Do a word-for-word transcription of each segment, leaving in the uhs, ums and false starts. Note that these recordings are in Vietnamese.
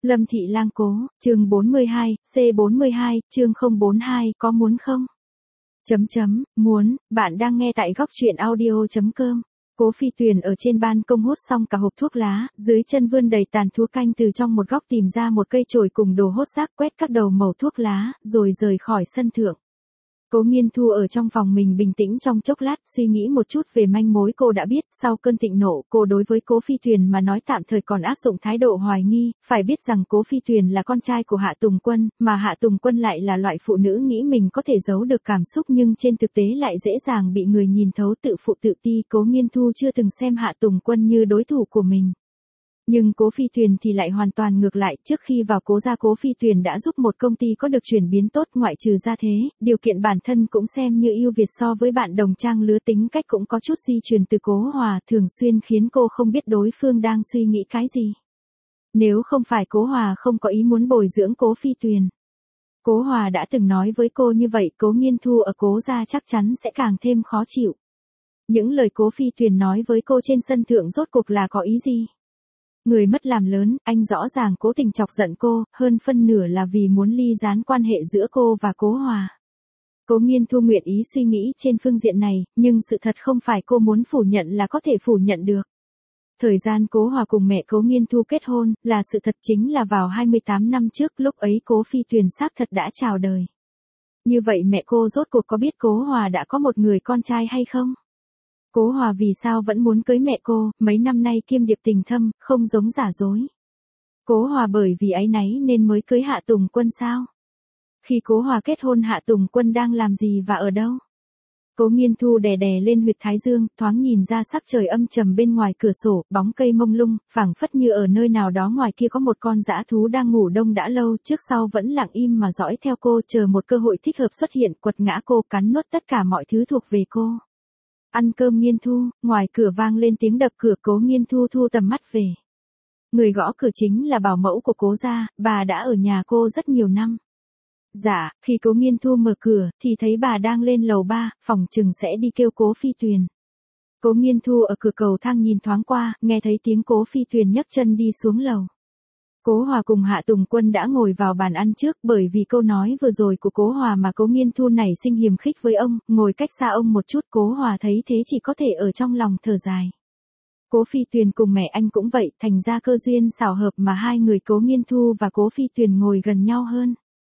Lâm Thị Lang Cố, chương bốn mươi hai, C bốn mươi hai, chương không bốn hai, có muốn không? Chấm chấm, muốn, bạn đang nghe tại góc truyện audio chấm com. Cố Phi Tuyền ở trên ban công hút xong cả hộp thuốc lá, dưới chân vươn đầy tàn thuốc canh từ trong một góc tìm ra một cây chổi cùng đồ hốt rác quét các đầu mẩu thuốc lá, rồi rời khỏi sân thượng. Cố Nghiên Thu ở trong phòng mình bình tĩnh trong chốc lát, suy nghĩ một chút về manh mối cô đã biết, sau cơn thịnh nộ, cô đối với Cố Phi Tuyền mà nói tạm thời còn áp dụng thái độ hoài nghi, phải biết rằng Cố Phi Tuyền là con trai của Hạ Tùng Quân, mà Hạ Tùng Quân lại là loại phụ nữ nghĩ mình có thể giấu được cảm xúc nhưng trên thực tế lại dễ dàng bị người nhìn thấu tự phụ tự ti. Cố Nghiên Thu chưa từng xem Hạ Tùng Quân như đối thủ của mình. Nhưng Cố Phi Tuyền thì lại hoàn toàn ngược lại, trước khi vào Cố gia Cố Phi Tuyền đã giúp một công ty có được chuyển biến tốt, ngoại trừ ra thế, điều kiện bản thân cũng xem như ưu việt so với bạn đồng trang lứa, tính cách cũng có chút di truyền từ Cố Hòa, thường xuyên khiến cô không biết đối phương đang suy nghĩ cái gì. Nếu không phải Cố Hòa không có ý muốn bồi dưỡng Cố Phi Tuyền. Cố Hòa đã từng nói với cô như vậy, Cố Nghiên Thu ở Cố gia chắc chắn sẽ càng thêm khó chịu. Những lời Cố Phi Tuyền nói với cô trên sân thượng rốt cuộc là có ý gì? Người mất làm lớn, anh rõ ràng cố tình chọc giận cô, hơn phân nửa là vì muốn ly gián quan hệ giữa cô và Cố Hòa. Cố Nghiên Thu nguyện ý suy nghĩ trên phương diện này, nhưng sự thật không phải cô muốn phủ nhận là có thể phủ nhận được. Thời gian Cố Hòa cùng mẹ Cố Nghiên Thu kết hôn, là sự thật, chính là vào hai mươi tám năm trước, lúc ấy Cố Phi Tuyền xác thật đã chào đời. Như vậy mẹ cô rốt cuộc có biết Cố Hòa đã có một người con trai hay không? Cố Hòa vì sao vẫn muốn cưới mẹ cô, mấy năm nay kiêm điệp tình thâm, không giống giả dối. Cố Hòa bởi vì áy náy nên mới cưới Hạ Tùng Quân sao? Khi Cố Hòa kết hôn Hạ Tùng Quân đang làm gì và ở đâu? Cố Nghiên Thu đè đè lên huyệt thái dương, thoáng nhìn ra sắc trời âm trầm bên ngoài cửa sổ, bóng cây mông lung, phảng phất như ở nơi nào đó ngoài kia có một con dã thú đang ngủ đông đã lâu, trước sau vẫn lặng im mà dõi theo cô, chờ một cơ hội thích hợp xuất hiện, quật ngã cô, cắn nuốt tất cả mọi thứ thuộc về cô. Ăn cơm Nghiên Thu, ngoài cửa vang lên tiếng đập cửa. Cố Nghiên Thu thu tầm mắt về. Người gõ cửa chính là bảo mẫu của Cố gia, bà đã ở nhà cô rất nhiều năm. Dạ, khi Cố Nghiên Thu mở cửa, thì thấy bà đang lên lầu ba, phòng chừng sẽ đi kêu Cố Phi Tuyền. Cố Nghiên Thu ở cửa cầu thang nhìn thoáng qua, nghe thấy tiếng Cố Phi Tuyền nhấc chân đi xuống lầu. Cố Hòa cùng Hạ Tùng Quân đã ngồi vào bàn ăn trước, bởi vì câu nói vừa rồi của Cố Hòa mà Cố Nghiên Thu nảy sinh hiềm khích với ông, ngồi cách xa ông một chút. Cố Hòa thấy thế chỉ có thể ở trong lòng thở dài. Cố Phi Tuyền cùng mẹ anh cũng vậy, thành ra cơ duyên xảo hợp mà hai người Cố Nghiên Thu và Cố Phi Tuyền ngồi gần nhau hơn.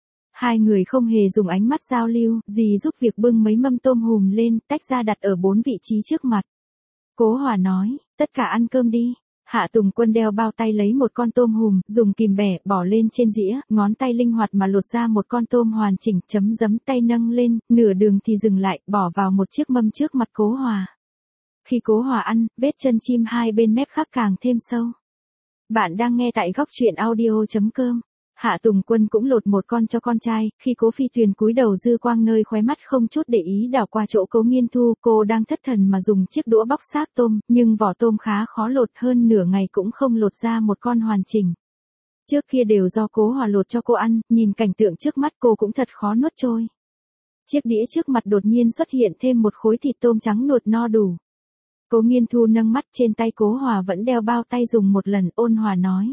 Hai người không hề dùng ánh mắt giao lưu, dì giúp việc bưng mấy mâm tôm hùm lên, tách ra đặt ở bốn vị trí trước mặt. Cố Hòa nói, tất cả ăn cơm đi. Hạ Tùng Quân đeo bao tay lấy một con tôm hùm, dùng kìm bẻ, bỏ lên trên dĩa, ngón tay linh hoạt mà lột ra một con tôm hoàn chỉnh, chấm giấm tay nâng lên, nửa đường thì dừng lại, bỏ vào một chiếc mâm trước mặt Cố Hòa. Khi Cố Hòa ăn, vết chân chim hai bên mép khắc càng thêm sâu. Bạn đang nghe tại góc truyện audio chấm com. Hạ Tùng Quân cũng lột một con cho con trai, khi Cố Phi Tuyền cúi đầu dư quang nơi khóe mắt không chút để ý đảo qua chỗ Cố Nghiên Thu, cô đang thất thần mà dùng chiếc đũa bóc xác tôm, nhưng vỏ tôm khá khó lột, hơn nửa ngày cũng không lột ra một con hoàn chỉnh. Trước kia đều do Cố Hòa lột cho cô ăn, nhìn cảnh tượng trước mắt cô cũng thật khó nuốt trôi. Chiếc đĩa trước mặt đột nhiên xuất hiện thêm một khối thịt tôm trắng nuột no đủ. Cố Nghiên Thu nâng mắt, trên tay Cố Hòa vẫn đeo bao tay dùng một lần, ôn hòa nói.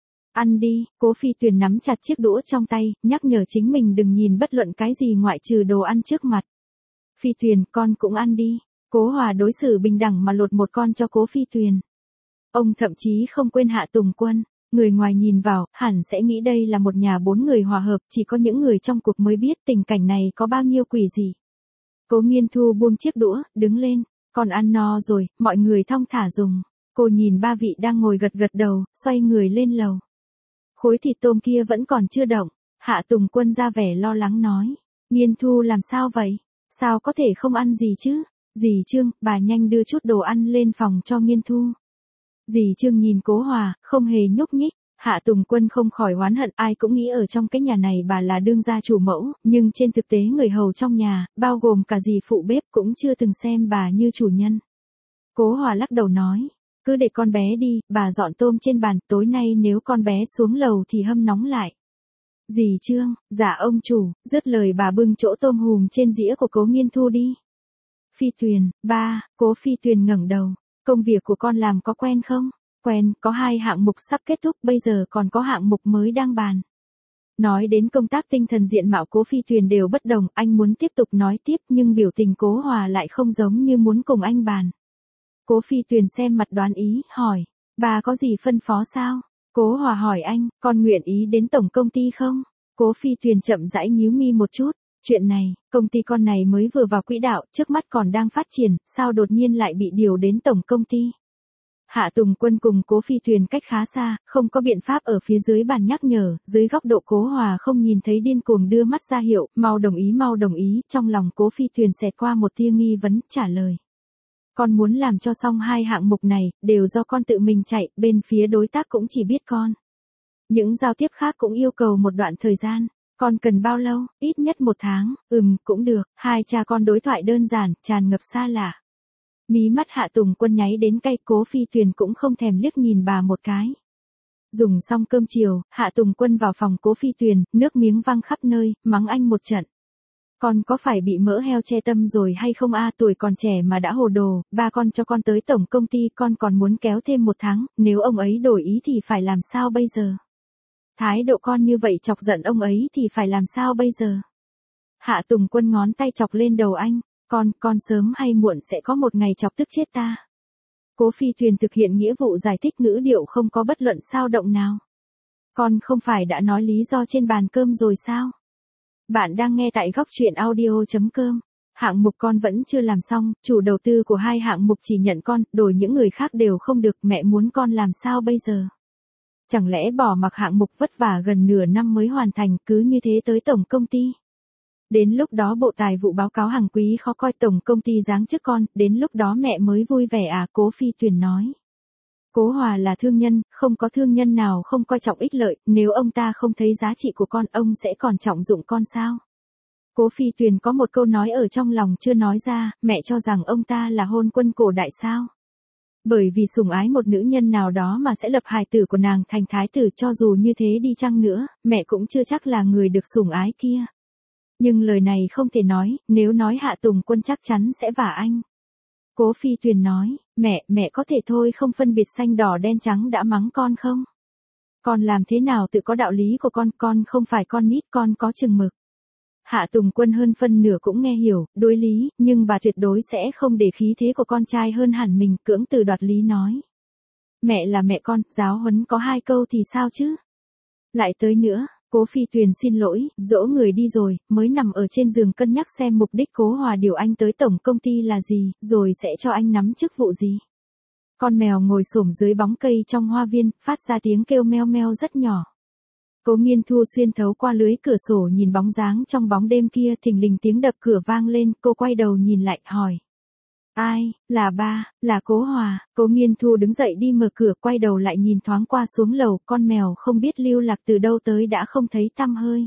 Ăn đi. Cố Phi Tuyền nắm chặt chiếc đũa trong tay, nhắc nhở chính mình đừng nhìn bất luận cái gì ngoại trừ đồ ăn trước mặt. Phi Tuyền, con cũng ăn đi. Cố Hòa đối xử bình đẳng mà lột một con cho Cố Phi Tuyền. Ông thậm chí không quên Hạ Tùng Quân. Người ngoài nhìn vào, hẳn sẽ nghĩ đây là một nhà bốn người hòa hợp, chỉ có những người trong cuộc mới biết tình cảnh này có bao nhiêu quỷ dị. Cố Nghiên Thu buông chiếc đũa, đứng lên. Con ăn no rồi, mọi người thong thả dùng. Cô nhìn ba vị đang ngồi gật gật đầu, xoay người lên lầu. Khối thịt tôm kia vẫn còn chưa động. Hạ Tùng Quân ra vẻ lo lắng nói. Nghiên Thu làm sao vậy? Sao có thể không ăn gì chứ? Dì Trương, bà nhanh đưa chút đồ ăn lên phòng cho Nghiên Thu. Dì Trương nhìn Cố Hòa, không hề nhúc nhích. Hạ Tùng Quân không khỏi oán hận, ai cũng nghĩ ở trong cái nhà này bà là đương gia chủ mẫu, nhưng trên thực tế người hầu trong nhà, bao gồm cả dì phụ bếp cũng chưa từng xem bà như chủ nhân. Cố Hòa lắc đầu nói. Cứ để con bé đi, bà dọn tôm trên bàn, tối nay nếu con bé xuống lầu thì hâm nóng lại. Dì Trương, dạ ông chủ, dứt lời bà bưng chỗ tôm hùm trên dĩa của Cố Nghiên Thu đi. Phi Tuyền, ba, Cố Phi Tuyền ngẩng đầu, công việc của con làm có quen không? Quen, có hai hạng mục sắp kết thúc, bây giờ còn có hạng mục mới đang bàn. Nói đến công tác tinh thần diện mạo Cố Phi Tuyền đều bất đồng, anh muốn tiếp tục nói tiếp nhưng biểu tình Cố Hòa lại không giống như muốn cùng anh bàn. Cố Phi Tuyền xem mặt đoán ý, hỏi, bà có gì phân phó sao? Cố Hòa hỏi anh, con nguyện ý đến tổng công ty không? Cố Phi Tuyền chậm rãi nhíu mi một chút, chuyện này, công ty con này mới vừa vào quỹ đạo, trước mắt còn đang phát triển, sao đột nhiên lại bị điều đến tổng công ty? Hạ Tùng Quân cùng Cố Phi Tuyền cách khá xa, không có biện pháp ở phía dưới bàn nhắc nhở, dưới góc độ Cố Hòa không nhìn thấy điên cuồng đưa mắt ra hiệu, mau đồng ý mau đồng ý, trong lòng Cố Phi Tuyền xẹt qua một tia nghi vấn, trả lời. Con muốn làm cho xong hai hạng mục này, đều do con tự mình chạy, bên phía đối tác cũng chỉ biết con. Những giao tiếp khác cũng yêu cầu một đoạn thời gian. Con cần bao lâu? Ít nhất một tháng, ừm, cũng được. Hai cha con đối thoại đơn giản, tràn ngập xa lạ. Mí mắt Hạ Tùng Quân nháy đến cay, Cố Phi Tuyền cũng không thèm liếc nhìn bà một cái. Dùng xong cơm chiều, Hạ Tùng Quân vào phòng Cố Phi Tuyền, nước miếng văng khắp nơi, mắng anh một trận. Con có phải bị mỡ heo che tâm rồi hay không a? Tuổi còn trẻ mà đã hồ đồ, ba con cho con tới tổng công ty, con còn muốn kéo thêm một tháng, nếu ông ấy đổi ý thì phải làm sao bây giờ? Thái độ con như vậy chọc giận ông ấy thì phải làm sao bây giờ? Hạ Tùng Quân ngón tay chọc lên đầu anh, con, con sớm hay muộn sẽ có một ngày chọc tức chết ta. Cố Phi Tuyền thực hiện nghĩa vụ giải thích, ngữ điệu không có bất luận sao động nào. Con không phải đã nói lý do trên bàn cơm rồi sao? Bạn đang nghe tại góc truyện audio chấm com. Hạng mục con vẫn chưa làm xong, chủ đầu tư của hai hạng mục chỉ nhận con, đổi những người khác đều không được, mẹ muốn con làm sao bây giờ? Chẳng lẽ bỏ mặc hạng mục vất vả gần nửa năm mới hoàn thành, cứ như thế tới tổng công ty? Đến lúc đó bộ tài vụ báo cáo hàng quý khó coi, tổng công ty giáng chức con, đến lúc đó mẹ mới vui vẻ à? Cố Phi Tuyền nói. Cố Hòa là thương nhân, không có thương nhân nào không coi trọng ích lợi, nếu ông ta không thấy giá trị của con, ông sẽ còn trọng dụng con sao? Cố Phi Tuyền có một câu nói ở trong lòng chưa nói ra, mẹ cho rằng ông ta là hôn quân cổ đại sao? Bởi vì sủng ái một nữ nhân nào đó mà sẽ lập hài tử của nàng thành thái tử, cho dù như thế đi chăng nữa, mẹ cũng chưa chắc là người được sủng ái kia. Nhưng lời này không thể nói, nếu nói Hạ Tùng Quân chắc chắn sẽ vả anh. Cố Phi Tuyền nói, mẹ, mẹ có thể thôi không phân biệt xanh đỏ đen trắng đã mắng con không? Con làm thế nào tự có đạo lý của con, con không phải con nít, con có chừng mực. Hạ Tùng Quân hơn phân nửa cũng nghe hiểu, đối lý, nhưng bà tuyệt đối sẽ không để khí thế của con trai hơn hẳn mình, cưỡng từ đoạt lý nói. Mẹ là mẹ con, giáo huấn có hai câu thì sao chứ? Lại tới nữa. Cố Phi Tuyền xin lỗi, dỗ người đi rồi, mới nằm ở trên giường cân nhắc xem mục đích Cố Hòa điều anh tới tổng công ty là gì, rồi sẽ cho anh nắm chức vụ gì. Con mèo ngồi xổm dưới bóng cây trong hoa viên, phát ra tiếng kêu meo meo rất nhỏ. Cố Nghiên Thu xuyên thấu qua lưới cửa sổ nhìn bóng dáng trong bóng đêm kia, thình lình tiếng đập cửa vang lên, cô quay đầu nhìn lại, hỏi. Ai, là ba, là Cố Hòa. Cố Nghiên Thu đứng dậy đi mở cửa, quay đầu lại nhìn thoáng qua xuống lầu, con mèo không biết lưu lạc từ đâu tới đã không thấy tăm hơi.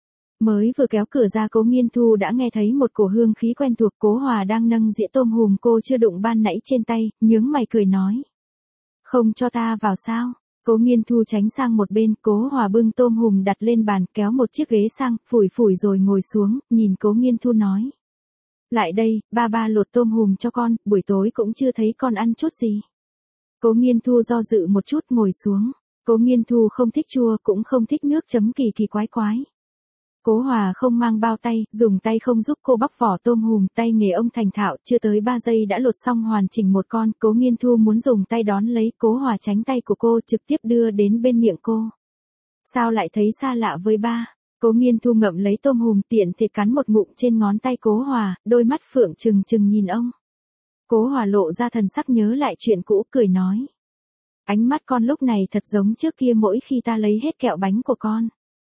Mới vừa kéo cửa ra, Cố Nghiên Thu đã nghe thấy một cổ hương khí quen thuộc. Cố Hòa đang nâng dĩa tôm hùm cô chưa đụng ban nãy trên tay, nhướng mày cười nói. Không cho ta vào sao? Cố Nghiên Thu tránh sang một bên, Cố Hòa bưng tôm hùm đặt lên bàn, kéo một chiếc ghế sang, phủi phủi rồi ngồi xuống, nhìn Cố Nghiên Thu nói. Lại đây, ba ba lột tôm hùm cho con, buổi tối cũng chưa thấy con ăn chút gì. Cố Nghiên Thu do dự một chút ngồi xuống. Cố Nghiên Thu không thích chua cũng không thích nước chấm kỳ kỳ quái quái. Cố Hòa không mang bao tay, dùng tay không giúp cô bóc vỏ tôm hùm, tay nghề ông thành thạo, chưa tới ba giây đã lột xong hoàn chỉnh một con. Cố Nghiên Thu muốn dùng tay đón lấy, Cố Hòa tránh tay của cô, trực tiếp đưa đến bên miệng cô. Sao lại thấy xa lạ với ba? Cố Nghiên Thu ngậm lấy tôm hùm, tiện thể cắn một ngụm trên ngón tay Cố Hòa, đôi mắt phượng trừng trừng nhìn ông. Cố Hòa lộ ra thần sắc nhớ lại chuyện cũ, cười nói. Ánh mắt con lúc này thật giống trước kia mỗi khi ta lấy hết kẹo bánh của con.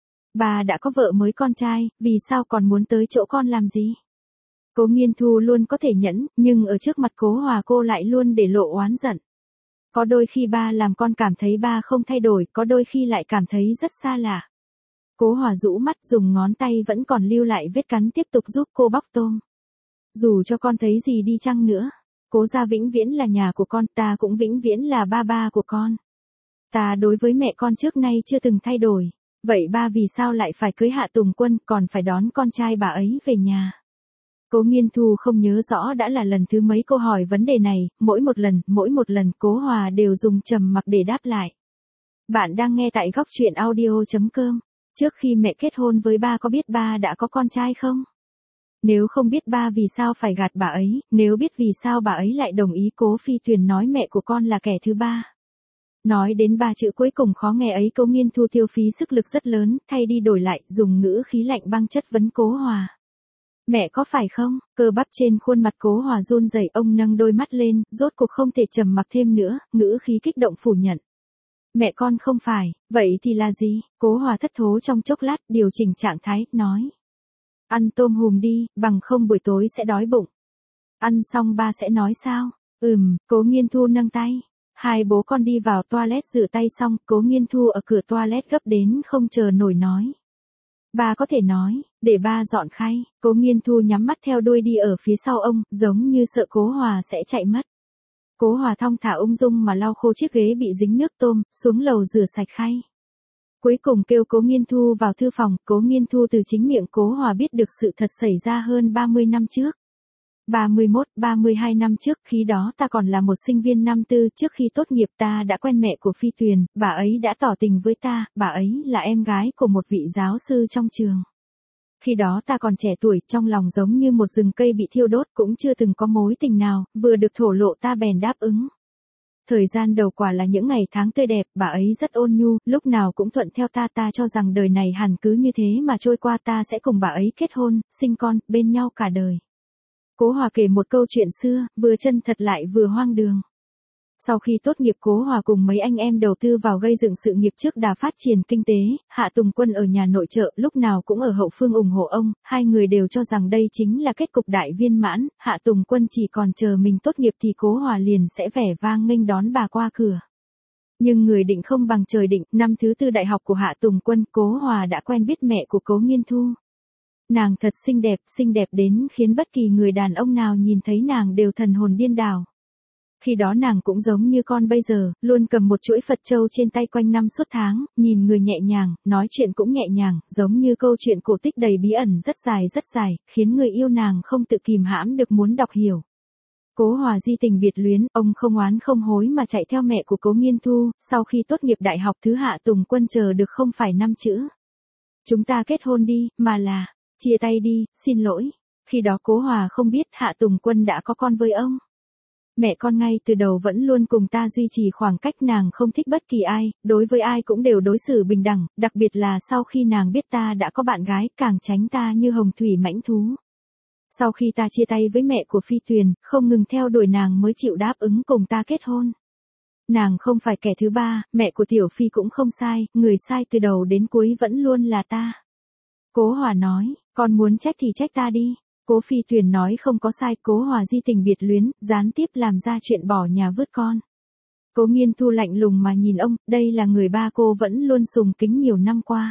Bà đã có vợ mới con trai, vì sao còn muốn tới chỗ con làm gì? Cố Nghiên Thu luôn có thể nhẫn, nhưng ở trước mặt Cố Hòa cô lại luôn để lộ oán giận. Có đôi khi ba làm con cảm thấy ba không thay đổi, có đôi khi lại cảm thấy rất xa lạ. Cố Hòa rũ mắt, dùng ngón tay vẫn còn lưu lại vết cắn tiếp tục giúp cô bóc tôm. Dù cho con thấy gì đi chăng nữa, Cố gia vĩnh viễn là nhà của con, ta cũng vĩnh viễn là ba ba của con. Ta đối với mẹ con trước nay chưa từng thay đổi, vậy ba vì sao lại phải cưới Hạ Tùng Quân, còn phải đón con trai bà ấy về nhà? Cố Nghiên Thu không nhớ rõ đã là lần thứ mấy cô hỏi vấn đề này, mỗi một lần, mỗi một lần Cố Hòa đều dùng trầm mặc để đáp lại. Bạn đang nghe tại góc truyện audio.com. Trước khi mẹ kết hôn với ba có biết ba đã có con trai không? Nếu không biết ba vì sao phải gạt bà ấy, nếu biết vì sao bà ấy lại đồng ý, Cố Phi Tuyền nói mẹ của con là kẻ thứ ba. Nói đến ba chữ cuối cùng khó nghe ấy, Cố Nghiên Thu tiêu phí sức lực rất lớn, thay đi đổi lại, dùng ngữ khí lạnh băng chất vấn Cố Hòa. Mẹ có phải không? Cơ bắp trên khuôn mặt Cố Hòa run rẩy, ông nâng đôi mắt lên, rốt cuộc không thể trầm mặc thêm nữa, ngữ khí kích động phủ nhận. Mẹ con không phải, vậy thì là gì? Cố Hòa thất thố trong chốc lát, điều chỉnh trạng thái, nói. Ăn tôm hùm đi, bằng không buổi tối sẽ đói bụng. Ăn xong ba sẽ nói sao? Ừm, Cố Nghiên Thu nâng tay. Hai bố con đi vào toilet rửa tay xong, Cố Nghiên Thu ở cửa toilet gấp đến không chờ nổi nói. Ba có thể nói, để ba dọn khay. Cố Nghiên Thu nhắm mắt theo đuôi đi ở phía sau ông, giống như sợ Cố Hòa sẽ chạy mất. Cố Hòa thong thả ung dung mà lau khô chiếc ghế bị dính nước tôm, xuống lầu rửa sạch khay. Cuối cùng kêu Cố Nghiên Thu vào thư phòng, Cố Nghiên Thu từ chính miệng Cố Hòa biết được sự thật xảy ra hơn ba mươi năm trước. ba mươi mốt, ba mươi hai năm trước, khi đó ta còn là một sinh viên năm tư, trước khi tốt nghiệp ta đã quen mẹ của Phi Tuyền, bà ấy đã tỏ tình với ta, bà ấy là em gái của một vị giáo sư trong trường. Khi đó ta còn trẻ tuổi, trong lòng giống như một rừng cây bị thiêu đốt, cũng chưa từng có mối tình nào, vừa được thổ lộ ta bèn đáp ứng. Thời gian đầu quả là những ngày tháng tươi đẹp, bà ấy rất ôn nhu, lúc nào cũng thuận theo ta, ta cho rằng đời này hẳn cứ như thế mà trôi qua, ta sẽ cùng bà ấy kết hôn, sinh con, bên nhau cả đời. Cố Hòa kể một câu chuyện xưa, vừa chân thật lại vừa hoang đường. Sau khi tốt nghiệp, Cố Hòa cùng mấy anh em đầu tư vào gây dựng sự nghiệp trước đà phát triển kinh tế, Hạ Tùng Quân ở nhà nội trợ, lúc nào cũng ở hậu phương ủng hộ ông, hai người đều cho rằng đây chính là kết cục đại viên mãn, Hạ Tùng Quân chỉ còn chờ mình tốt nghiệp thì Cố Hòa liền sẽ vẻ vang nghênh đón bà qua cửa. Nhưng người định không bằng trời định, năm thứ tư đại học của Hạ Tùng Quân, Cố Hòa đã quen biết mẹ của Cố Nghiên Thu. Nàng thật xinh đẹp, xinh đẹp đến khiến bất kỳ người đàn ông nào nhìn thấy nàng đều thần hồn điên đảo. Khi đó nàng cũng giống như con bây giờ, luôn cầm một chuỗi Phật châu trên tay quanh năm suốt tháng, nhìn người nhẹ nhàng, nói chuyện cũng nhẹ nhàng, giống như câu chuyện cổ tích đầy bí ẩn rất dài rất dài, khiến người yêu nàng không tự kìm hãm được muốn đọc hiểu. Cố Hòa di tình biệt luyến, ông không oán không hối mà chạy theo mẹ của Cố Nghiên Thu, sau khi tốt nghiệp đại học thứ Hạ Tùng Quân chờ được không phải năm chữ. Chúng ta kết hôn đi, mà là, chia tay đi, xin lỗi. Khi đó Cố Hòa không biết Hạ Tùng Quân đã có con với ông. Mẹ con ngay từ đầu vẫn luôn cùng ta duy trì khoảng cách, nàng không thích bất kỳ ai, đối với ai cũng đều đối xử bình đẳng, đặc biệt là sau khi nàng biết ta đã có bạn gái, càng tránh ta như hồng thủy mãnh thú. Sau khi ta chia tay với mẹ của Phi Tuyền, không ngừng theo đuổi nàng mới chịu đáp ứng cùng ta kết hôn. Nàng không phải kẻ thứ ba, mẹ của Tiểu Phi cũng không sai, người sai từ đầu đến cuối vẫn luôn là ta. Cố Hòa nói, con muốn trách thì trách ta đi. Cố Phi Tuyền nói không có sai, Cố Hòa di tình biệt luyến, gián tiếp làm ra chuyện bỏ nhà vứt con. Cố Nghiên Thu lạnh lùng mà nhìn ông, đây là người ba cô vẫn luôn sùng kính nhiều năm qua.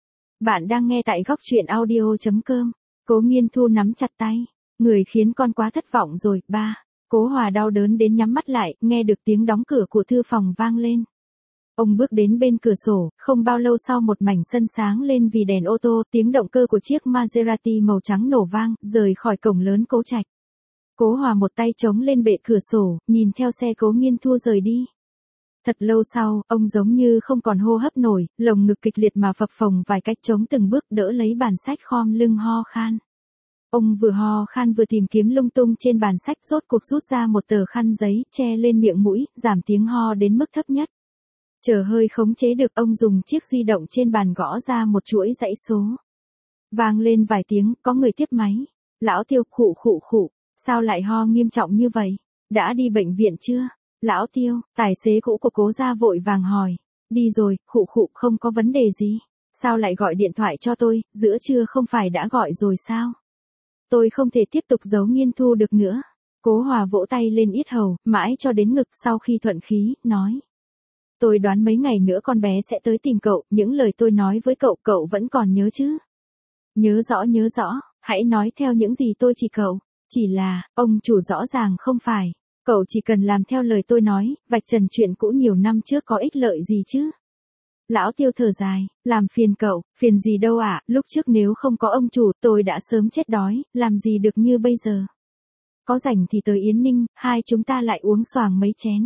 Bạn đang nghe tại góc truyện audio.com. Cố Nghiên Thu nắm chặt tay, người khiến con quá thất vọng rồi, ba. Cố Hòa đau đớn đến nhắm mắt lại, nghe được tiếng đóng cửa của thư phòng vang lên. Ông bước đến bên cửa sổ, không bao lâu sau một mảnh sân sáng lên vì đèn ô tô, tiếng động cơ của chiếc Maserati màu trắng nổ vang, rời khỏi cổng lớn Cố Trạch. Cố Hòa một tay chống lên bệ cửa sổ, nhìn theo xe Cố Nghiên Thu rời đi. Thật lâu sau, ông giống như không còn hô hấp nổi, lồng ngực kịch liệt mà phập phồng vài cách chống từng bước đỡ lấy bàn sách khom lưng ho khan. Ông vừa ho khan vừa tìm kiếm lung tung trên bàn sách, rốt cuộc rút ra một tờ khăn giấy, che lên miệng mũi, giảm tiếng ho đến mức thấp nhất. Chờ hơi khống chế được, ông dùng chiếc di động trên bàn gõ ra một chuỗi dãy số. Vang lên vài tiếng, có người tiếp máy. Lão Tiêu, khụ khụ khụ, sao lại ho nghiêm trọng như vậy? Đã đi bệnh viện chưa? Lão Tiêu, tài xế cũ của Cố gia vội vàng hỏi. Đi rồi, khụ khụ, không có vấn đề gì. Sao lại gọi điện thoại cho tôi, giữa trưa không phải đã gọi rồi sao? Tôi không thể tiếp tục giấu Nghiên Thu được nữa. Cố Hòa vỗ tay lên yết hầu, mãi cho đến ngực, sau khi thuận khí, nói. Tôi đoán mấy ngày nữa con bé sẽ tới tìm cậu, những lời tôi nói với cậu, cậu vẫn còn nhớ chứ? Nhớ rõ nhớ rõ, hãy nói theo những gì tôi chỉ cậu. Chỉ là, ông chủ rõ ràng không phải. Cậu chỉ cần làm theo lời tôi nói, vạch trần chuyện cũ nhiều năm trước có ích lợi gì chứ? Lão Tiêu thở dài, làm phiền cậu, phiền gì đâu ạ, lúc trước nếu không có ông chủ tôi đã sớm chết đói, làm gì được như bây giờ. Có rảnh thì tới Yến Ninh, hai chúng ta lại uống xoàng mấy chén.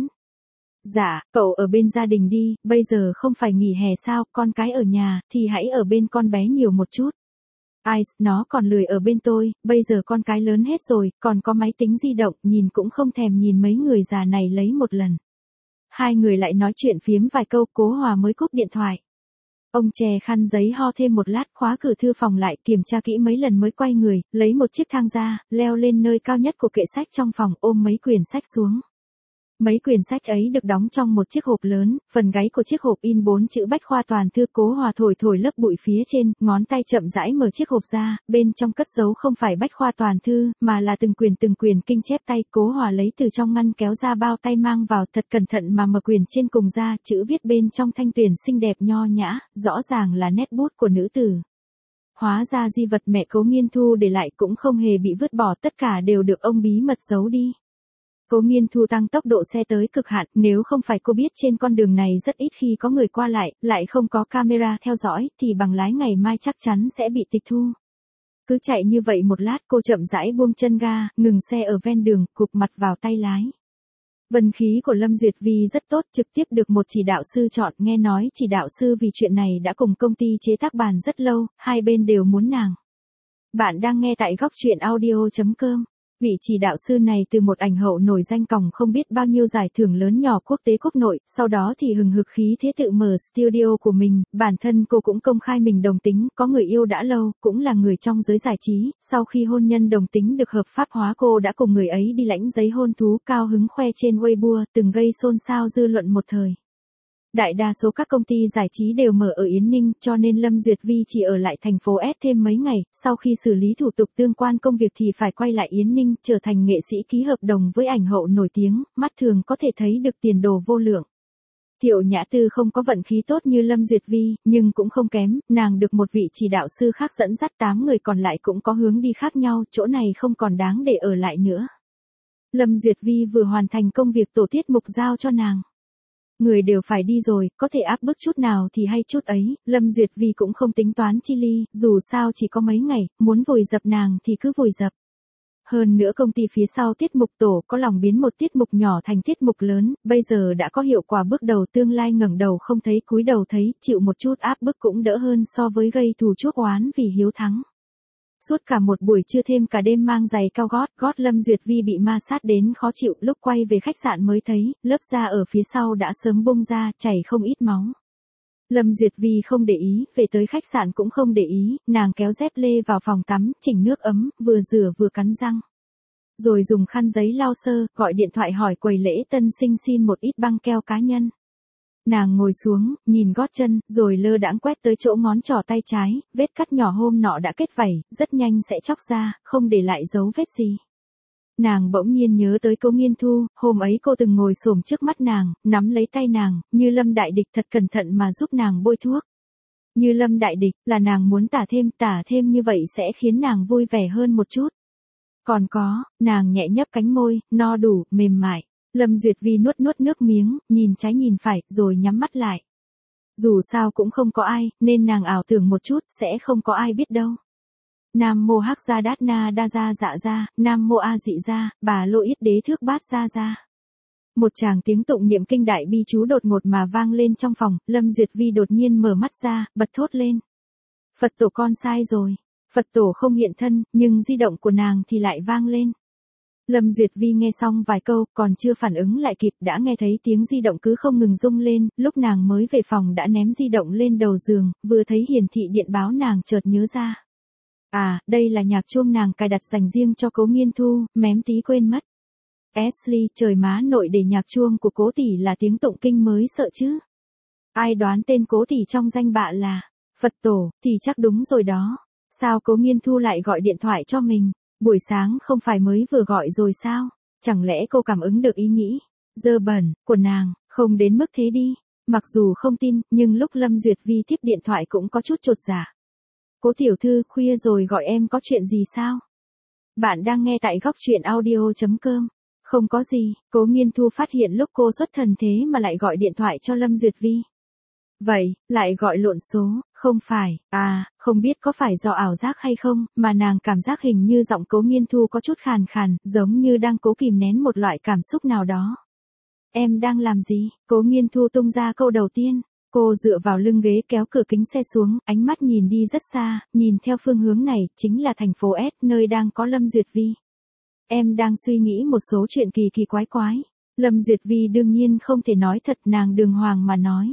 Dạ, cậu ở bên gia đình đi, bây giờ không phải nghỉ hè sao, con cái ở nhà, thì hãy ở bên con bé nhiều một chút. Ai, nó còn lười ở bên tôi, bây giờ con cái lớn hết rồi, còn có máy tính di động, nhìn cũng không thèm nhìn mấy người già này lấy một lần. Hai người lại nói chuyện phiếm vài câu, Cố Hòa mới cúp điện thoại. Ông chè khăn giấy ho thêm một lát, khóa cửa thư phòng lại, kiểm tra kỹ mấy lần mới quay người, lấy một chiếc thang ra, leo lên nơi cao nhất của kệ sách trong phòng, ôm mấy quyển sách xuống. Mấy quyển sách ấy được đóng trong một chiếc hộp lớn, phần gáy của chiếc hộp in bốn chữ Bách khoa toàn thư. Cố Hòa thổi thổi lớp bụi phía trên, ngón tay chậm rãi mở chiếc hộp ra, bên trong cất giấu không phải Bách khoa toàn thư, mà là từng quyển từng quyển kinh chép tay. Cố Hòa lấy từ trong ngăn kéo ra bao tay mang vào, thật cẩn thận mà mở quyển trên cùng ra, chữ viết bên trong thanh tuyển xinh đẹp nho nhã, rõ ràng là nét bút của nữ tử. Hóa ra di vật mẹ Cố Nghiên Thu để lại cũng không hề bị vứt bỏ, tất cả đều được ông bí mật giấu đi. Cố Nghiên Thu tăng tốc độ xe tới cực hạn, nếu không phải cô biết trên con đường này rất ít khi có người qua lại, lại không có camera theo dõi, thì bằng lái ngày mai chắc chắn sẽ bị tịch thu. Cứ chạy như vậy một lát, cô chậm rãi buông chân ga, ngừng xe ở ven đường, cụp mặt vào tay lái. Vận khí của Lâm Duyệt Vi rất tốt, trực tiếp được một chỉ đạo sư chọn, nghe nói chỉ đạo sư vì chuyện này đã cùng công ty chế tác bàn rất lâu, hai bên đều muốn nàng. Bạn đang nghe tại góc truyện audio chấm com. Vị chỉ đạo sư này từ một ảnh hậu nổi danh còng không biết bao nhiêu giải thưởng lớn nhỏ quốc tế quốc nội, sau đó thì hừng hực khí thế tự mở studio của mình, bản thân cô cũng công khai mình đồng tính, có người yêu đã lâu, cũng là người trong giới giải trí, sau khi hôn nhân đồng tính được hợp pháp hóa cô đã cùng người ấy đi lãnh giấy hôn thú, cao hứng khoe trên Weibo, từng gây xôn xao dư luận một thời. Đại đa số các công ty giải trí đều mở ở Yến Ninh, cho nên Lâm Duyệt Vi chỉ ở lại thành phố S thêm mấy ngày, sau khi xử lý thủ tục tương quan công việc thì phải quay lại Yến Ninh, trở thành nghệ sĩ ký hợp đồng với ảnh hậu nổi tiếng, mắt thường có thể thấy được tiền đồ vô lượng. Thiệu Nhã Tư không có vận khí tốt như Lâm Duyệt Vi, nhưng cũng không kém, nàng được một vị chỉ đạo sư khác dẫn dắt, tám người còn lại cũng có hướng đi khác nhau, chỗ này không còn đáng để ở lại nữa. Lâm Duyệt Vi vừa hoàn thành công việc tổ tiết mục giao cho nàng. Người đều phải đi rồi, có thể áp bức chút nào thì hay chút ấy, Lâm Duyệt Vi cũng không tính toán chi ly, dù sao chỉ có mấy ngày, muốn vùi dập nàng thì cứ vùi dập. Hơn nữa công ty phía sau tiết mục tổ có lòng biến một tiết mục nhỏ thành tiết mục lớn, bây giờ đã có hiệu quả bước đầu, tương lai ngẩng đầu không thấy cúi đầu thấy, chịu một chút áp bức cũng đỡ hơn so với gây thù chuốc oán vì hiếu thắng. Suốt cả một buổi trưa thêm cả đêm mang giày cao gót, gót Lâm Duyệt Vi bị ma sát đến khó chịu, lúc quay về khách sạn mới thấy, lớp da ở phía sau đã sớm bung ra, chảy không ít máu. Lâm Duyệt Vi không để ý, về tới khách sạn cũng không để ý, nàng kéo dép lê vào phòng tắm, chỉnh nước ấm, vừa rửa vừa cắn răng. Rồi dùng khăn giấy lau sơ, gọi điện thoại hỏi quầy lễ tân sinh xin một ít băng keo cá nhân. Nàng ngồi xuống, nhìn gót chân, rồi lơ đãng quét tới chỗ ngón trỏ tay trái, vết cắt nhỏ hôm nọ đã kết vảy, rất nhanh sẽ chóc ra, không để lại dấu vết gì. Nàng bỗng nhiên nhớ tới Cố Nghiên Thu, hôm ấy cô từng ngồi xổm trước mắt nàng, nắm lấy tay nàng, như Lâm Đại Địch thật cẩn thận mà giúp nàng bôi thuốc. Như Lâm Đại Địch, là nàng muốn tả thêm, tả thêm như vậy sẽ khiến nàng vui vẻ hơn một chút. Còn có, nàng nhẹ nhấp cánh môi, no đủ, mềm mại. Lâm Duyệt Vi nuốt nuốt nước miếng, nhìn trái nhìn phải, rồi nhắm mắt lại. Dù sao cũng không có ai, nên nàng ảo tưởng một chút, sẽ không có ai biết đâu. Nam mô Hắc Gia Đát Na Đa Gia Dạ Gia, Nam mô A Dị Gia, Bà Lô Yết Đế Thước Bát Gia Gia. Một tràng tiếng tụng niệm kinh đại bi chú đột ngột mà vang lên trong phòng, Lâm Duyệt Vi đột nhiên mở mắt ra, bật thốt lên. Phật tổ con sai rồi. Phật tổ không hiện thân, nhưng di động của nàng thì lại vang lên. Lâm Duyệt Vi nghe xong vài câu, còn chưa phản ứng lại kịp, đã nghe thấy tiếng di động cứ không ngừng rung lên, lúc nàng mới về phòng đã ném di động lên đầu giường, vừa thấy hiển thị điện báo nàng chợt nhớ ra. À, đây là nhạc chuông nàng cài đặt dành riêng cho Cố Nghiên Thu, mém tí quên mất. Ashley, trời má nội, để nhạc chuông của Cố tỷ là tiếng tụng kinh mới sợ chứ. Ai đoán tên Cố tỷ trong danh bạ là Phật tổ, thì chắc đúng rồi đó. Sao Cố Nghiên Thu lại gọi điện thoại cho mình? Buổi sáng không phải mới vừa gọi rồi sao? Chẳng lẽ cô cảm ứng được ý nghĩ dơ bẩn của nàng, không đến mức thế đi. Mặc dù không tin, nhưng lúc Lâm Duyệt Vi tiếp điện thoại cũng có chút chột dạ. Cố tiểu thư, khuya rồi gọi em có chuyện gì sao? Bạn đang nghe tại góc truyện audio chấm com. Không có gì, Cố Nghiên Thu phát hiện lúc cô xuất thần thế mà lại gọi điện thoại cho Lâm Duyệt Vi. Vậy, lại gọi lộn số, không phải, à, không biết có phải do ảo giác hay không, mà nàng cảm giác hình như giọng Cố Nghiên Thu có chút khàn khàn, giống như đang cố kìm nén một loại cảm xúc nào đó. Em đang làm gì? Cố Nghiên Thu tung ra câu đầu tiên. Cô dựa vào lưng ghế kéo cửa kính xe xuống, ánh mắt nhìn đi rất xa, nhìn theo phương hướng này, chính là thành phố S, nơi đang có Lâm Duyệt Vi. Em đang suy nghĩ một số chuyện kỳ kỳ quái quái. Lâm Duyệt Vi đương nhiên không thể nói thật, nàng đường hoàng mà nói.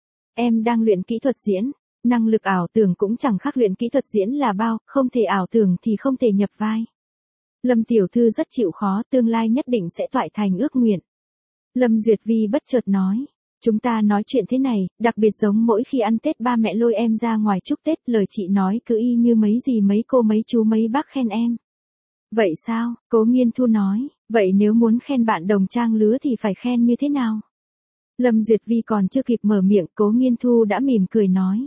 Em đang luyện kỹ thuật diễn, năng lực ảo tưởng cũng chẳng khác luyện kỹ thuật diễn là bao, không thể ảo tưởng thì không thể nhập vai. Lâm tiểu thư rất chịu khó, tương lai nhất định sẽ toại thành ước nguyện. Lâm Duyệt Vi bất chợt nói, chúng ta nói chuyện thế này, đặc biệt giống mỗi khi ăn Tết ba mẹ lôi em ra ngoài chúc Tết, lời chị nói cứ y như mấy gì mấy cô mấy chú mấy bác khen em. Vậy sao? Cố Nghiên Thu nói, vậy nếu muốn khen bạn đồng trang lứa thì phải khen như thế nào? Lâm Duyệt Vi còn chưa kịp mở miệng, Cố Nghiên Thu đã mỉm cười nói.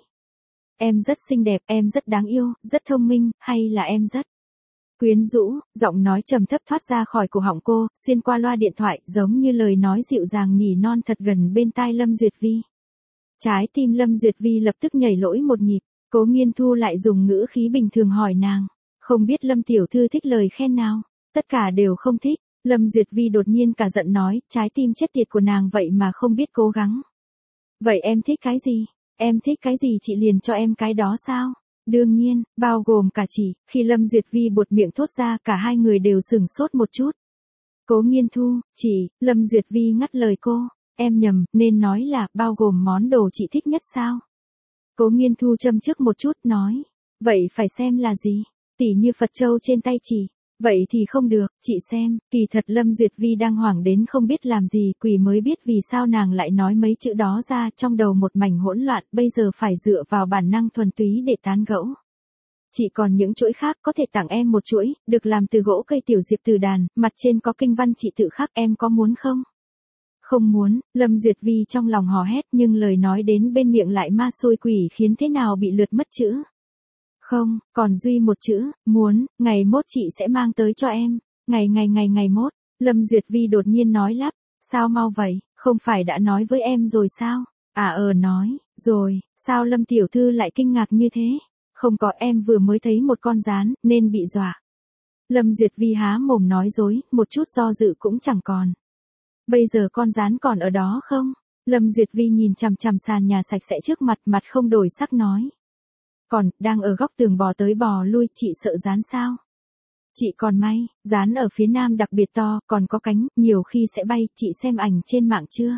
Em rất xinh đẹp, em rất đáng yêu, rất thông minh, hay là em rất quyến rũ, giọng nói trầm thấp thoát ra khỏi cổ họng cô, xuyên qua loa điện thoại, giống như lời nói dịu dàng nhỉ non thật gần bên tai Lâm Duyệt Vi. Trái tim Lâm Duyệt Vi lập tức nhảy lỗi một nhịp, Cố Nghiên Thu lại dùng ngữ khí bình thường hỏi nàng, không biết Lâm tiểu thư thích lời khen nào? Tất cả đều không thích. Lâm Duyệt Vi đột nhiên cả giận nói, trái tim chết tiệt của nàng vậy mà không biết cố gắng. Vậy em thích cái gì? Em thích cái gì chị liền cho em cái đó sao? Đương nhiên, bao gồm cả chị. Khi Lâm Duyệt Vi buột miệng thốt ra, cả hai người đều sửng sốt một chút. Cố Nghiên Thu, chị, Lâm Duyệt Vi ngắt lời cô, em nhầm, nên nói là bao gồm món đồ chị thích nhất sao? Cố Nghiên Thu châm chước một chút nói, vậy phải xem là gì? Tỉ như Phật châu trên tay chị. Vậy thì không được, chị xem, kỳ thật Lâm Duyệt Vi đang hoảng đến không biết làm gì, quỷ mới biết vì sao nàng lại nói mấy chữ đó ra, trong đầu một mảnh hỗn loạn, bây giờ phải dựa vào bản năng thuần túy để tán gẫu. Chị còn những chuỗi khác, có thể tặng em một chuỗi, được làm từ gỗ cây tiểu diệp từ đàn, mặt trên có kinh văn chị tự khắc, em có muốn không? Không muốn, Lâm Duyệt Vi trong lòng hò hét nhưng lời nói đến bên miệng lại ma xôi quỷ khiến thế nào bị lượt mất chữ. Không, còn duy một chữ, muốn, ngày mốt chị sẽ mang tới cho em. Ngày ngày ngày ngày mốt, Lâm Duyệt Vi đột nhiên nói lắp, sao mau vậy, không phải đã nói với em rồi sao? À ờ nói, rồi, sao Lâm tiểu thư lại kinh ngạc như thế? Không có, em vừa mới thấy một con gián, nên bị dọa. Lâm Duyệt Vi há mồm nói dối, một chút do dự cũng chẳng còn. Bây giờ con gián còn ở đó không? Lâm Duyệt Vi nhìn chằm chằm sàn nhà sạch sẽ trước mặt, mặt không đổi sắc nói. Còn, đang ở góc tường bò tới bò lui, chị sợ gián sao? Chị còn may, gián ở phía nam đặc biệt to, còn có cánh, nhiều khi sẽ bay, chị xem ảnh trên mạng chưa?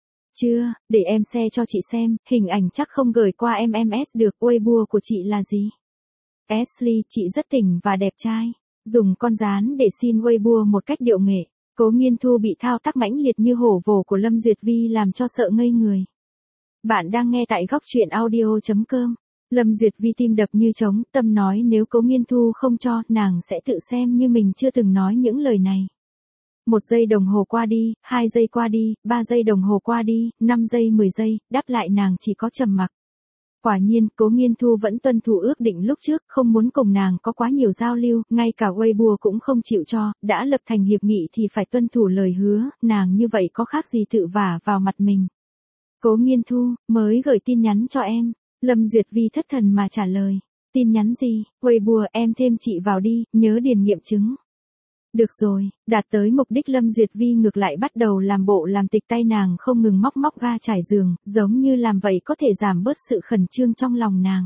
Chưa, để em share cho chị xem, hình ảnh chắc không gửi qua em em ét được, Weibo của chị là gì? Ashley, chị rất tỉnh và đẹp trai. Dùng con gián để xin Weibo một cách điệu nghệ. Cố Nghiên Thu bị thao tác mãnh liệt như hổ vồ của Lâm Duyệt Vi làm cho sợ ngây người. Bạn đang nghe tại góc truyện audio chấm com. Lâm Duyệt Vi tim đập như trống, tâm nói nếu Cố Nghiên Thu không cho, nàng sẽ tự xem như mình chưa từng nói những lời này. Một giây đồng hồ qua đi, hai giây qua đi, ba giây đồng hồ qua đi, năm giây mười giây, đáp lại nàng chỉ có trầm mặc. Quả nhiên, Cố Nghiên Thu vẫn tuân thủ ước định lúc trước, không muốn cùng nàng có quá nhiều giao lưu, ngay cả Weibo cũng không chịu cho, đã lập thành hiệp nghị thì phải tuân thủ lời hứa, nàng như vậy có khác gì tự vả vào mặt mình. Cố Nghiên Thu, mới gửi tin nhắn cho em. Lâm Duyệt Vi thất thần mà trả lời. Tin nhắn gì? Weibo, em thêm chị vào đi, nhớ điền nghiệm chứng. Được rồi, đạt tới mục đích Lâm Duyệt Vi ngược lại bắt đầu làm bộ làm tịch, tay nàng không ngừng móc móc ga trải giường, giống như làm vậy có thể giảm bớt sự khẩn trương trong lòng nàng.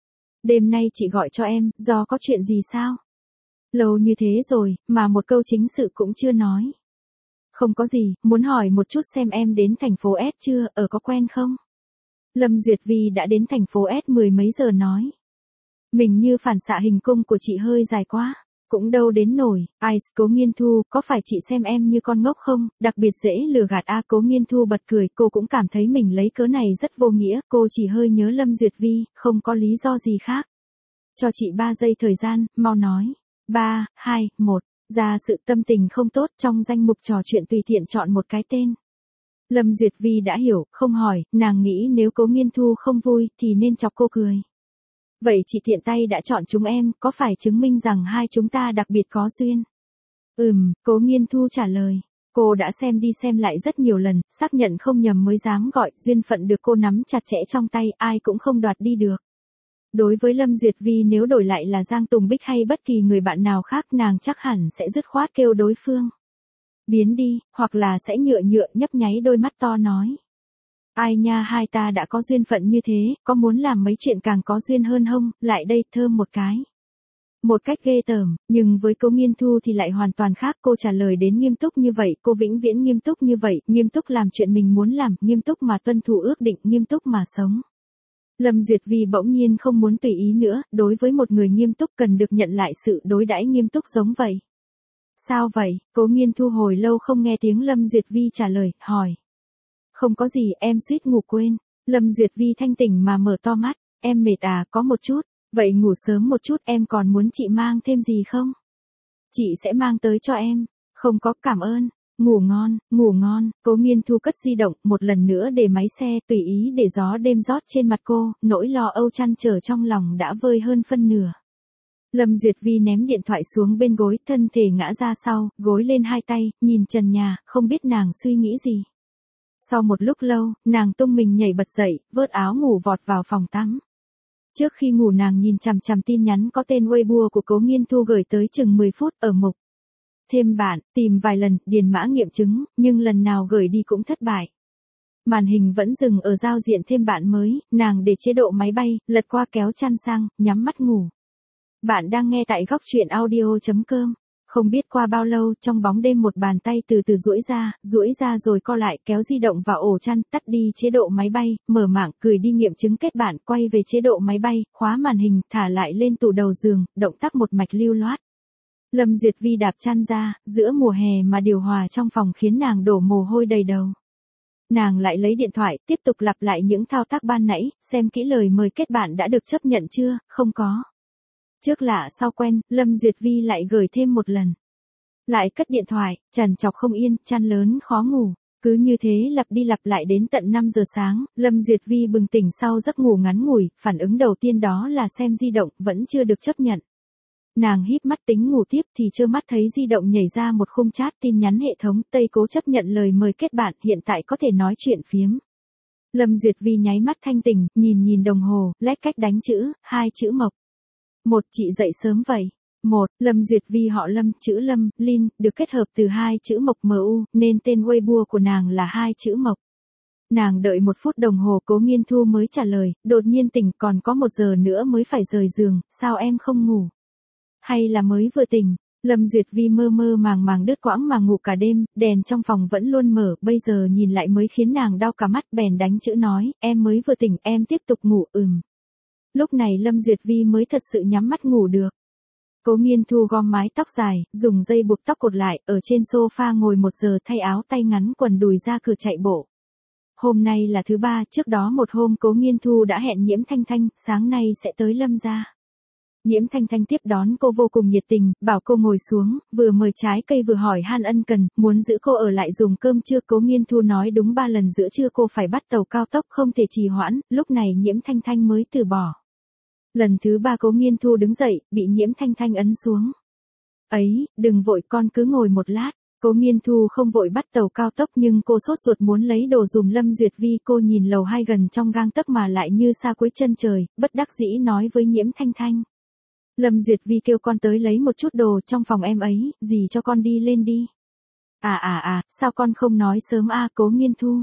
Đêm nay chị gọi cho em, do có chuyện gì sao? Lâu như thế rồi, mà một câu chính sự cũng chưa nói. Không có gì, muốn hỏi một chút xem em đến thành phố S chưa, ở có quen không? Lâm Duyệt Vi đã đến thành phố S mười mấy giờ nói. Mình như phản xạ hình cung của chị hơi dài quá. Cũng đâu đến nổi, ai, Cố Nghiên Thu, có phải chị xem em như con ngốc không, đặc biệt dễ lừa gạt a. Cố Nghiên Thu bật cười, cô cũng cảm thấy mình lấy cớ này rất vô nghĩa, cô chỉ hơi nhớ Lâm Duyệt Vi, không có lý do gì khác. Cho chị ba giây thời gian, mau nói. ba, hai, một, ra sự tâm tình không tốt, trong danh mục trò chuyện tùy tiện chọn một cái tên. Lâm Duyệt Vi đã hiểu, không hỏi, nàng nghĩ nếu Cố Nghiên Thu không vui, thì nên chọc cô cười. Vậy chị tiện tay đã chọn chúng em, có phải chứng minh rằng hai chúng ta đặc biệt có duyên? Ừm, Cố Nghiên Thu trả lời. Cô đã xem đi xem lại rất nhiều lần, xác nhận không nhầm mới dám gọi, duyên phận được cô nắm chặt chẽ trong tay, ai cũng không đoạt đi được. Đối với Lâm Duyệt Vi nếu đổi lại là Giang Tùng Bích hay bất kỳ người bạn nào khác nàng chắc hẳn sẽ dứt khoát kêu đối phương biến đi, hoặc là sẽ nhựa nhựa nhấp nháy đôi mắt to nói. Ai nha, hai ta đã có duyên phận như thế, có muốn làm mấy chuyện càng có duyên hơn không, lại đây thơm một cái. Một cách ghê tởm, nhưng với Cố Nghiên Thu thì lại hoàn toàn khác, cô trả lời đến nghiêm túc như vậy, cô vĩnh viễn nghiêm túc như vậy, nghiêm túc làm chuyện mình muốn làm, nghiêm túc mà tuân thủ ước định, nghiêm túc mà sống. Lâm Duyệt Vi bỗng nhiên không muốn tùy ý nữa, đối với một người nghiêm túc cần được nhận lại sự đối đãi nghiêm túc giống vậy. Sao vậy? Cố Nghiên Thu hồi lâu không nghe tiếng Lâm Duyệt Vi trả lời, hỏi. Không có gì, em suýt ngủ quên. Lâm Duyệt Vi thanh tỉnh mà mở to mắt, em mệt à, có một chút, vậy ngủ sớm một chút, em còn muốn chị mang thêm gì không? Chị sẽ mang tới cho em. Không có, cảm ơn. Ngủ ngon, ngủ ngon. Cố Nghiên Thu cất di động, một lần nữa để máy xe, tùy ý để gió đêm rót trên mặt cô, nỗi lo âu trăn trở trong lòng đã vơi hơn phân nửa. Lâm Duyệt Vi ném điện thoại xuống bên gối, thân thể ngã ra sau, gối lên hai tay, nhìn trần nhà, không biết nàng suy nghĩ gì. Sau một lúc lâu, nàng tung mình nhảy bật dậy, vớt áo ngủ vọt vào phòng tắm. Trước khi ngủ nàng nhìn chằm chằm tin nhắn có tên Weibo của Cố Nghiên Thu gửi tới chừng mười phút ở mục thêm bạn, tìm vài lần, điền mã nghiệm chứng, nhưng lần nào gửi đi cũng thất bại. Màn hình vẫn dừng ở giao diện thêm bạn mới, nàng để chế độ máy bay, lật qua kéo chăn sang, nhắm mắt ngủ. Bạn đang nghe tại góc truyện audio chấm com. Không biết qua bao lâu, trong bóng đêm một bàn tay từ từ duỗi ra, duỗi ra rồi co lại, kéo di động vào ổ chăn, tắt đi chế độ máy bay, mở mạng, gửi đi nghiệm chứng kết bạn, quay về chế độ máy bay, khóa màn hình, thả lại lên tủ đầu giường, động tác một mạch lưu loát. Lâm Duyệt Vi đạp chăn ra, giữa mùa hè mà điều hòa trong phòng khiến nàng đổ mồ hôi đầy đầu. Nàng lại lấy điện thoại, tiếp tục lặp lại những thao tác ban nãy, xem kỹ lời mời kết bạn đã được chấp nhận chưa, không có. Trước lạ sau quen, Lâm Duyệt Vi lại gửi thêm một lần. Lại cất điện thoại, trằn trọc không yên, chăn lớn khó ngủ. Cứ như thế lặp đi lặp lại đến tận năm giờ sáng, Lâm Duyệt Vi bừng tỉnh sau giấc ngủ ngắn ngủi, phản ứng đầu tiên đó là xem di động, vẫn chưa được chấp nhận. Nàng híp mắt tính ngủ tiếp thì trơ mắt thấy di động nhảy ra một khung chat tin nhắn hệ thống, Tây Cố chấp nhận lời mời kết bạn, hiện tại có thể nói chuyện phiếm. Lâm Duyệt Vi nháy mắt thanh tỉnh, nhìn nhìn đồng hồ, lách cách đánh chữ, hai chữ mộc. Một, chị dậy sớm vậy. Một, Lâm Duyệt Vi họ Lâm, chữ Lâm, Linh, được kết hợp từ hai chữ mộc em u, nên tên Weibo của nàng là hai chữ mộc. Nàng đợi một phút đồng hồ Cố Nghiên Thu mới trả lời, đột nhiên tỉnh, còn có một giờ nữa mới phải rời giường, sao em không ngủ? Hay là mới vừa tỉnh? Lâm Duyệt Vi mơ mơ màng màng đứt quãng mà ngủ cả đêm, đèn trong phòng vẫn luôn mở, bây giờ nhìn lại mới khiến nàng đau cả mắt, bèn đánh chữ nói, em mới vừa tỉnh, em tiếp tục ngủ, ừm. Lúc này Lâm Duyệt Vi mới thật sự nhắm mắt ngủ được. Cố Nghiên Thu gom mái tóc dài, dùng dây buộc tóc cột lại, ở trên sofa ngồi một giờ thay áo tay ngắn quần đùi ra cửa chạy bộ. Hôm nay là thứ ba, trước đó một hôm Cố Nghiên Thu đã hẹn Nhiễm Thanh Thanh, sáng nay sẽ tới Lâm gia. Nhiễm Thanh Thanh tiếp đón cô vô cùng nhiệt tình, bảo cô ngồi xuống, vừa mời trái cây vừa hỏi han ân cần, muốn giữ cô ở lại dùng cơm trưa. Cố Nghiên Thu nói đúng ba lần giữa trưa cô phải bắt tàu cao tốc không thể trì hoãn, lúc này Nhiễm Thanh Thanh mới từ bỏ. Lần thứ ba Cố Nghiên Thu đứng dậy, bị Nhiễm Thanh Thanh ấn xuống. Ấy, đừng vội con cứ ngồi một lát. Cố Nghiên Thu không vội bắt tàu cao tốc nhưng cô sốt ruột muốn lấy đồ dùm Lâm Duyệt Vi. Cô nhìn lầu hai gần trong gang tấc mà lại như xa cuối chân trời, bất đắc dĩ nói với Nhiễm Thanh Thanh. Lâm Duyệt Vi kêu con tới lấy một chút đồ trong phòng em ấy, dì cho con đi lên đi. À à à, sao con không nói sớm a? Cố Nghiên Thu.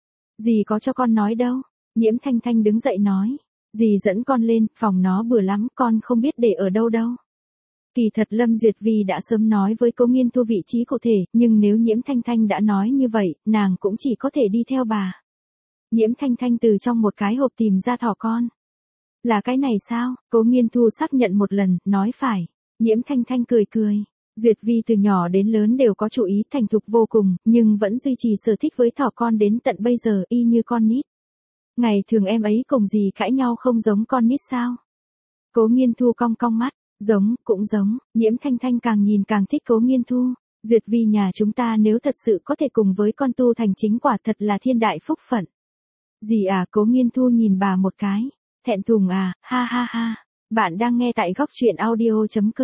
Dì có cho con nói đâu. Nhiễm Thanh Thanh đứng dậy nói. Dì dẫn con lên, phòng nó bừa lắm, con không biết để ở đâu đâu. Kỳ thật Lâm Duyệt Vi đã sớm nói với Cố Nghiên Thu vị trí cụ thể, nhưng nếu Nhiễm Thanh Thanh đã nói như vậy, nàng cũng chỉ có thể đi theo bà. Nhiễm Thanh Thanh từ trong một cái hộp tìm ra thỏ con. Là cái này sao? Cố Nghiên Thu xác nhận một lần, nói phải. Nhiễm Thanh Thanh cười cười. Duyệt Vi từ nhỏ đến lớn đều có chủ ý, thành thục vô cùng, nhưng vẫn duy trì sở thích với thỏ con đến tận bây giờ, y như con nít. Ngày thường em ấy cùng dì cãi nhau không giống con nít sao? Cố Nghiên Thu cong cong mắt. Giống, cũng giống. Nhiễm Thanh Thanh càng nhìn càng thích Cố Nghiên Thu. Duyệt Vi nhà chúng ta nếu thật sự có thể cùng với con tu thành chính quả thật là thiên đại phúc phận. Dì à? Cố Nghiên Thu nhìn bà một cái. Thẹn thùng à, ha ha ha. Bạn đang nghe tại góc truyện audio chấm com.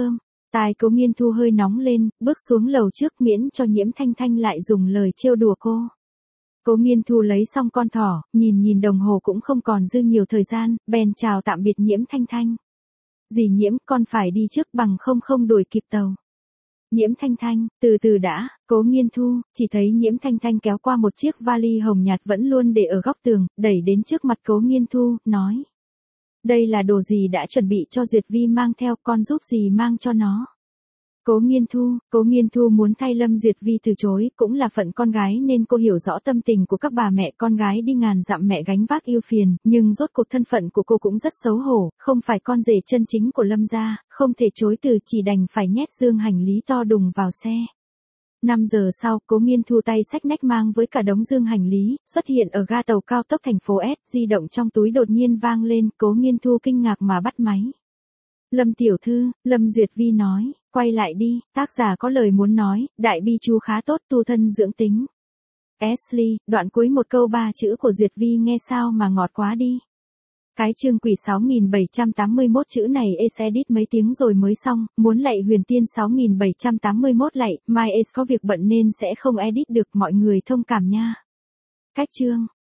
Tai Cố Nghiên Thu hơi nóng lên, bước xuống lầu trước miễn cho Nhiễm Thanh Thanh lại dùng lời trêu đùa cô. Cố Nghiên Thu lấy xong con thỏ, nhìn nhìn đồng hồ cũng không còn dư nhiều thời gian, bèn chào tạm biệt Nhiễm Thanh Thanh. Dì Nhiễm, con phải đi trước bằng không không đuổi kịp tàu. Nhiễm Thanh Thanh, từ từ đã, Cố Nghiên Thu, chỉ thấy Nhiễm Thanh Thanh kéo qua một chiếc vali hồng nhạt vẫn luôn để ở góc tường, đẩy đến trước mặt Cố Nghiên Thu, nói. Đây là đồ gì đã chuẩn bị cho Duyệt Vi mang theo, con giúp dì mang cho nó. Cố Nghiên Thu, Cố Nghiên Thu muốn thay Lâm Duyệt Vi từ chối, cũng là phận con gái nên cô hiểu rõ tâm tình của các bà mẹ con gái đi ngàn dặm mẹ gánh vác yêu phiền, nhưng rốt cuộc thân phận của cô cũng rất xấu hổ, không phải con rể chân chính của Lâm gia, không thể chối từ, chỉ đành phải nhét dương hành lý to đùng vào xe. năm giờ sau, Cố Nghiên Thu tay xách nách mang với cả đống dương hành lý, xuất hiện ở ga tàu cao tốc thành phố S, di động trong túi đột nhiên vang lên, Cố Nghiên Thu kinh ngạc mà bắt máy. Lâm tiểu thư, Lâm Duyệt Vi nói, quay lại đi, tác giả có lời muốn nói, đại bi chú khá tốt, tu thân dưỡng tính. Ashley, đoạn cuối một câu ba chữ của Duyệt Vi nghe sao mà ngọt quá đi. Cái chương quỷ sáu nghìn bảy trăm tám mươi mốt chữ này Ace edit mấy tiếng rồi mới xong, muốn lạy huyền tiên sáu nghìn bảy trăm tám mươi mốt lạy, mai Ace có việc bận nên sẽ không edit được, mọi người thông cảm nha. Cách chương